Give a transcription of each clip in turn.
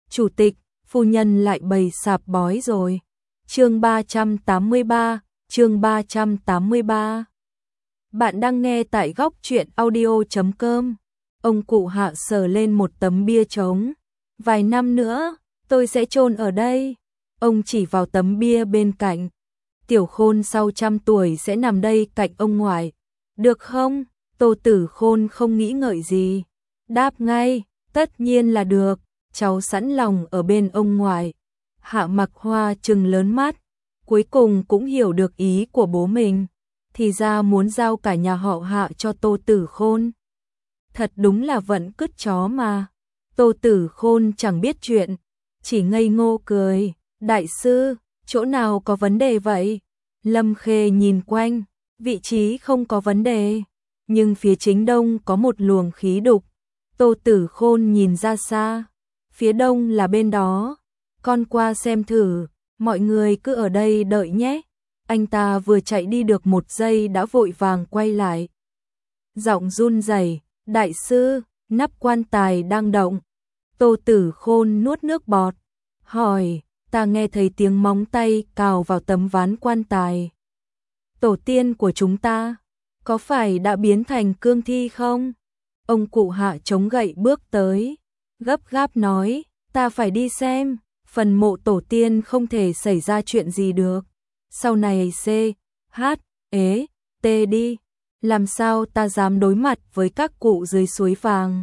chủ tịch, phu nhân lại bày sạp bói rồi. Chương 383, chương 383. Bạn đang nghe tại góc truyện audio.com. Ông cụ Hạ sờ lên một tấm bia trống. Vài năm nữa, tôi sẽ chôn ở đây. Ông chỉ vào tấm bia bên cạnh. Tiểu Khôn sau 100 tuổi sẽ nằm đây cạnh ông ngoại. Được không? Tô Tử Khôn không nghĩ ngợi gì. Đáp ngay, tất nhiên là được, cháu sẵn lòng ở bên ông ngoại. Hạ Mặc Hoa trừng lớn mắt, cuối cùng cũng hiểu được ý của bố mình. Thì ra muốn giao cả nhà họ Hạ cho Tô Tử Khôn. Thật đúng là vận cứt chó mà. Tô Tử Khôn chẳng biết chuyện, chỉ ngây ngô cười. Đại sư, chỗ nào có vấn đề vậy? Lâm Khê nhìn quanh, vị trí không có vấn đề, nhưng phía chính đông có một luồng khí đục. Tô Tử Khôn nhìn ra xa, phía đông là bên đó, con qua xem thử, mọi người cứ ở đây đợi nhé. Anh ta vừa chạy đi được 1 giây đã vội vàng quay lại. Giọng run rẩy, đại sư, nắp quan tài đang động. Tô Tử Khôn nuốt nước bọt, hỏi, ta nghe thấy tiếng móng tay cào vào tấm ván quan tài. Tổ tiên của chúng ta, có phải đã biến thành cương thi không? Ông cụ Hạ chống gậy bước tới, gấp gáp nói, ta phải đi xem, phần mộ tổ tiên không thể xảy ra chuyện gì được. Sau này C, H, ế, T đi, làm sao ta dám đối mặt với các cụ dưới suối vàng.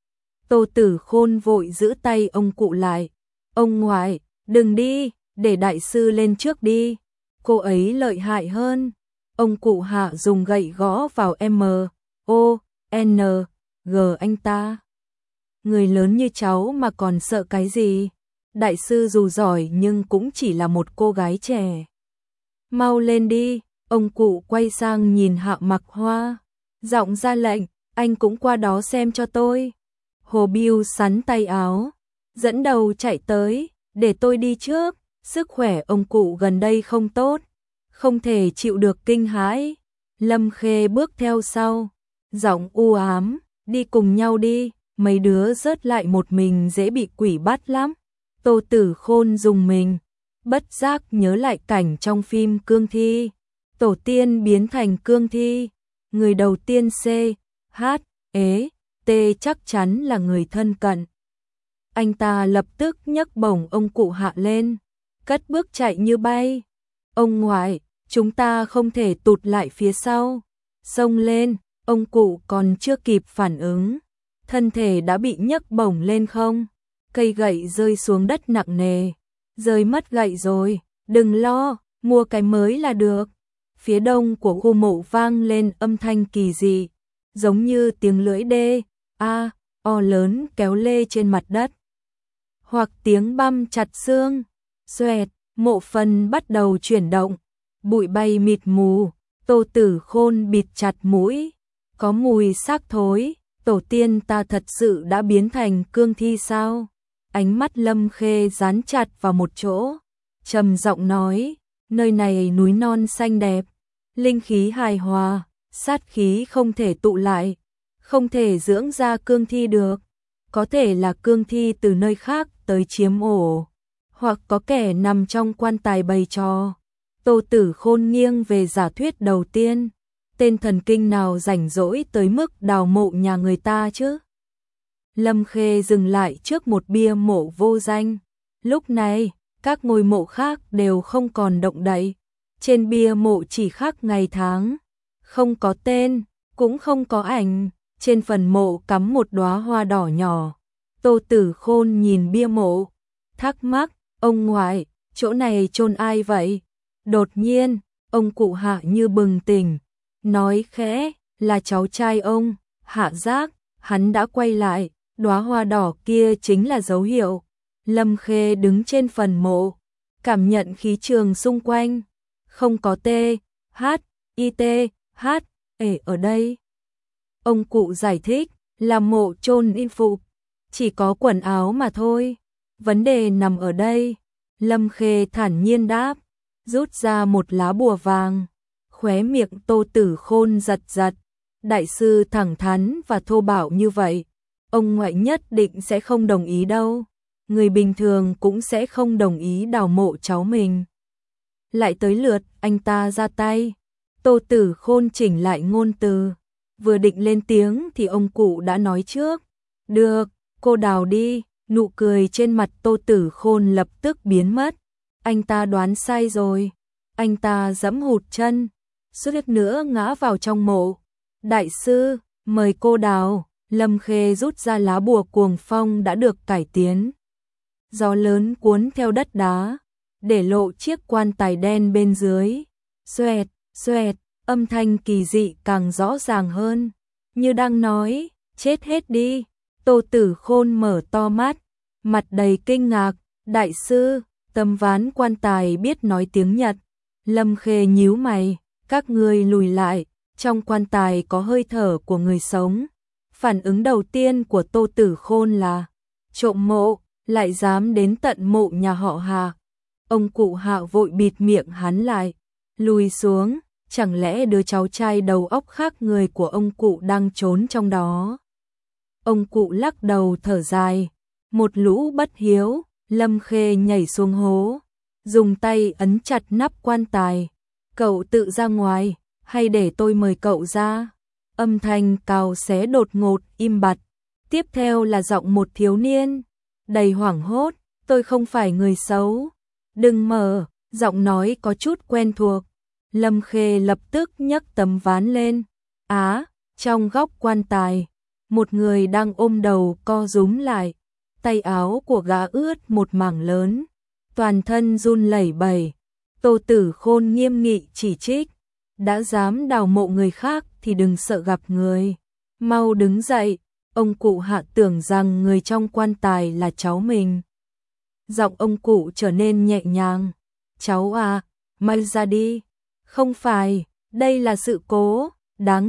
Tô Tử Khôn vội giữ tay ông cụ lại, ông ngoại, đừng đi, để đại sư lên trước đi, cô ấy lợi hại hơn. Ông cụ Hạ dùng gậy gõ vào M, O, N, G anh ta. Người lớn như cháu mà còn sợ cái gì? Đại sư dù giỏi nhưng cũng chỉ là một cô gái trẻ. Mau lên đi, ông cụ quay sang nhìn Hạ Mặc Hoa, giọng ra lệnh, anh cũng qua đó xem cho tôi. Hồ Bưu sắn tay áo, dẫn đầu chạy tới, để tôi đi trước, sức khỏe ông cụ gần đây không tốt, không thể chịu được kinh hãi. Lâm Khê bước theo sau, giọng u ám, đi cùng nhau đi, mấy đứa rớt lại một mình dễ bị quỷ bắt lắm. Tô Tử Khôn dùng mình, bất giác nhớ lại cảnh trong phim Cương Thi, tổ tiên biến thành cương thi, người đầu tiên C, H, ế, T chắc chắn là người thân cận. Anh ta lập tức nhấc bổng ông cụ Hạ lên, cất bước chạy như bay. Ông ngoại, chúng ta không thể tụt lại phía sau. Xông lên, ông cụ còn chưa kịp phản ứng, thân thể đã bị nhấc bổng lên không. Cây gậy rơi xuống đất nặng nề, rơi mất gậy rồi, đừng lo, mua cái mới là được. Phía đông của khu mộ vang lên âm thanh kỳ dị, giống như tiếng lưỡi đê, A, O lớn kéo lê trên mặt đất. Hoặc tiếng băm chặt xương, xoẹt, mộ phần bắt đầu chuyển động, bụi bay mịt mù. Tô Tử Khôn bịt chặt mũi, có mùi xác thối, tổ tiên ta thật sự đã biến thành cương thi sao? Ánh mắt Lâm Khê dán chặt vào một chỗ, trầm giọng nói, nơi này núi non xanh đẹp, linh khí hài hòa, sát khí không thể tụ lại, không thể dưỡng ra cương thi được, có thể là cương thi từ nơi khác tới chiếm ổ, hoặc có kẻ nằm trong quan tài bày trò. Tô Tử Khôn nghiêng về giả thuyết đầu tiên, tên thần kinh nào rảnh rỗi tới mức đào mộ nhà người ta chứ? Lâm Khê dừng lại trước một bia mộ vô danh. Lúc này, các ngôi mộ khác đều không còn động đậy. Trên bia mộ chỉ khắc ngày tháng, không có tên, cũng không có ảnh. Trên phần mộ cắm một đóa hoa đỏ nhỏ. Tô Tử Khôn nhìn bia mộ, thắc mắc, ông ngoại, chỗ này chôn ai vậy? Đột nhiên, ông cụ Hạ như bừng tỉnh, nói khẽ, là cháu trai ông. Hạ Giác, hắn đã quay lại, đóa hoa đỏ kia chính là dấu hiệu. Lâm Khê đứng trên phần mộ, cảm nhận khí trường xung quanh, không có T, H, I T, H, E ở đây. Ông cụ giải thích, là mộ chôn in phục, chỉ có quần áo mà thôi, vấn đề nằm ở đây. Lâm Khê thản nhiên đáp, rút ra một lá bùa vàng, khóe miệng Tô Tử Khôn giật giật. Đại sư thẳng thắn và thô bạo như vậy, ông ngoại nhất định sẽ không đồng ý đâu. người bình thường cũng sẽ không đồng ý đào mộ cháu mình. Lại tới lượt anh ta ra tay. Tô Tử Khôn chỉnh lại ngôn từ, vừa định lên tiếng thì ông cụ đã nói trước. Được, cô đào đi. Nụ cười trên mặt Tô Tử Khôn lập tức biến mất. Anh ta đoán sai rồi. Anh ta giẫm hụt chân, suýt nữa ngã vào trong mộ. Đại sư, mời cô đào. Lâm Khê rút ra lá bùa cuồng phong đã được cải tiến. Gió lớn cuốn theo đất đá, để lộ chiếc quan tài đen bên dưới. Xoẹt, xoẹt, âm thanh kỳ dị càng rõ ràng hơn, như đang nói, chết hết đi. Tô Tử Khôn mở to mắt, mặt đầy kinh ngạc. Đại sư, tấm ván quan tài biết nói tiếng Nhật. Lâm Khê nhíu mày, các ngươi lùi lại, trong quan tài có hơi thở của người sống. Phản ứng đầu tiên của Tô Tử Khôn là trộm mộ, lại dám đến tận mộ nhà họ Hạ. Ông cụ Hạ vội bịt miệng hắn lại, lùi xuống, chẳng lẽ đứa cháu trai đầu óc khác người của ông cụ đang trốn trong đó. Ông cụ lắc đầu thở dài, một lũ bất hiếu. Lâm Khê nhảy xuống hố, dùng tay ấn chặt nắp quan tài. Cậu tự ra ngoài, hay để tôi mời cậu ra? Âm thanh cào xé đột ngột im bặt. Tiếp theo là giọng một thiếu niên, đầy hoảng hốt. Tôi không phải người xấu. Đừng mở, giọng nói có chút quen thuộc. Lâm Khê lập tức nhấc tấm ván lên. Trong góc quan tài, một người đang ôm đầu co rúm lại. Tay áo của gã ướt một mảng lớn, toàn thân run lẩy bẩy. Tô Tử Khôn nghiêm nghị chỉ trích, đã dám đào mộ người khác thì đừng sợ gặp người, mau đứng dậy. Ông cụ Hạ tưởng rằng người trong quan tài là cháu mình. Giọng ông cụ trở nên nhẹ nhàng. Cháu à, mau ra đi. Không phải, đây là sự cố, đáng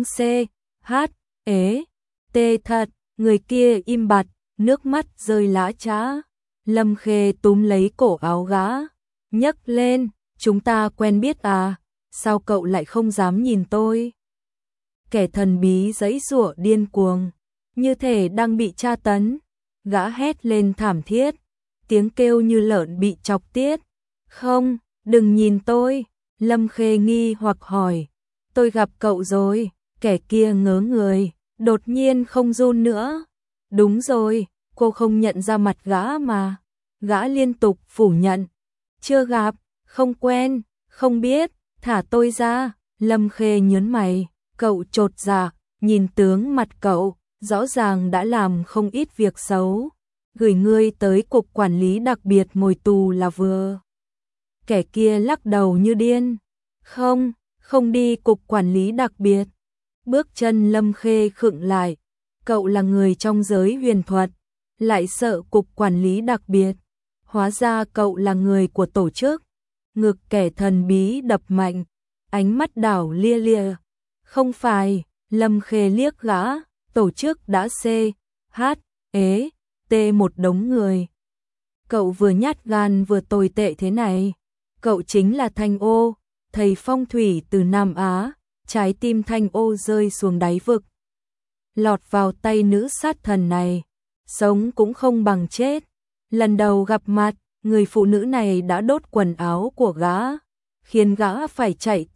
ghét thật. Người kia im bặt, nước mắt rơi lã chã. Lâm Khê túm lấy cổ áo gã, nhấc lên. Chúng ta quen biết à, sao cậu lại không dám nhìn tôi? Kẻ thần bí giãy giụa điên cuồng, như thể đang bị tra tấn. Gã hét lên thảm thiết, tiếng kêu như lợn bị chọc tiết. Không, đừng nhìn tôi. Lâm Khê nghi hoặc hỏi. Tôi gặp cậu rồi. Kẻ kia ngớ người, đột nhiên không run nữa. Đúng rồi, cô không nhận ra mặt gã mà. Gã liên tục phủ nhận. Chưa gặp, không quen, không biết, thả tôi ra. Lâm Khê nhớn mày, cậu chột dạ, nhìn tướng mặt cậu, rõ ràng đã làm không ít việc xấu. Gửi ngươi tới cục quản lý đặc biệt ngồi tù là vừa. Kẻ kia lắc đầu như điên. Không đi cục quản lý đặc biệt. Bước chân Lâm Khê khựng lại. Cậu là người trong giới huyền thuật, lại sợ cục quản lý đặc biệt. Hóa ra cậu là người của tổ chức. Ngực kẻ thần bí đập mạnh, ánh mắt đảo lia lịa. Không phải, Lâm Khê liếc gã, tổ chức đã một đống người. Cậu vừa nhát gan vừa tồi tệ thế này. Cậu chính là Thanh Ô, thầy phong thủy từ Nam Á. Trái tim Thanh Ô rơi xuống đáy vực, lọt vào tay nữ sát thần này, sống cũng không bằng chết. Lần đầu gặp mặt, người phụ nữ này đã đốt quần áo của gã, khiến gã phải chạy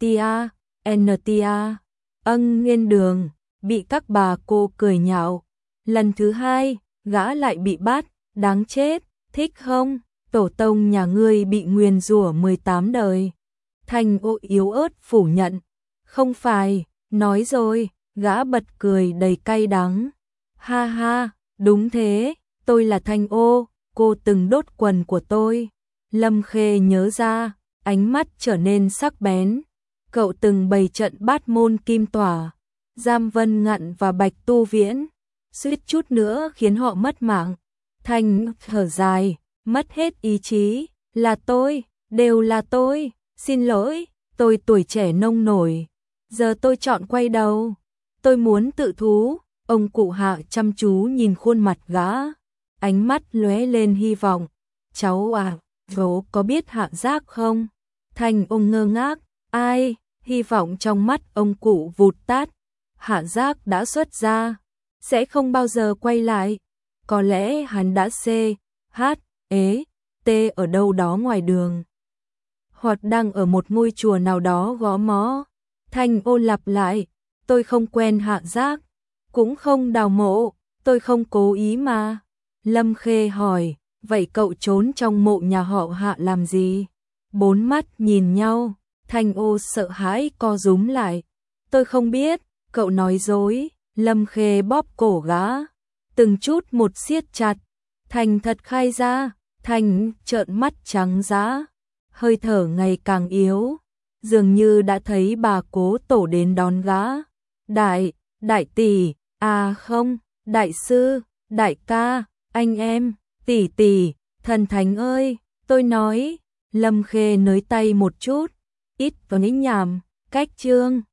nghiên đường, bị các bà cô cười nhạo. Lần thứ hai, gã lại bị bắt, đáng chết, thích không? Tổ tông nhà ngươi bị nguyền rủa 18 đời. Thanh Ô yếu ớt phủ nhận. Không phải, nói rồi. Gã bật cười đầy cay đắng. Ha ha, đúng thế, tôi là Thanh Ô, cô từng đốt quần của tôi. Lâm Khê nhớ ra, ánh mắt trở nên sắc bén. Cậu từng bày trận bát môn kim tỏa, giam Vân Ngạn và Bạch Tu Viễn, suýt chút nữa khiến họ mất mạng. Thanh thở dài, mất hết ý chí. Là tôi, đều là tôi, xin lỗi, tôi tuổi trẻ nông nổi. Giờ tôi chọn quay đầu. Tôi muốn tự thú. Ông cụ Hạ chăm chú nhìn khuôn mặt gã, ánh mắt lóe lên hy vọng. Cháu à, bố có biết Hạ Giác không? Thanh ông ngơ ngác. Ai? Hy vọng trong mắt ông cụ vụt tắt. Hạ Giác đã xuất ra, sẽ không bao giờ quay lại. Có lẽ hắn đã ế, tê ở đâu đó ngoài đường. Hoặc đang ở một ngôi chùa nào đó gõ mõ. Thanh Ô lặp lại, tôi không quen Hạ Giác, cũng không đào mộ, tôi không cố ý mà. Lâm Khê hỏi, vậy cậu trốn trong mộ nhà họ Hạ làm gì? Bốn mắt nhìn nhau, Thanh Ô sợ hãi co rúm lại. Tôi không biết, cậu nói dối. Lâm Khê bóp cổ gã, từng chút một siết chặt. Thành thật khai ra. Thành trợn mắt trắng dã, hơi thở ngày càng yếu, dường như đã thấy bà Cố Tổ đến đón gã. Đại tỷ, à không, đại sư, đại ca, anh em, tỷ tỷ, thần thánh ơi, tôi nói. Lâm Khê nới tay một chút, ít vào nhảm, cách chương.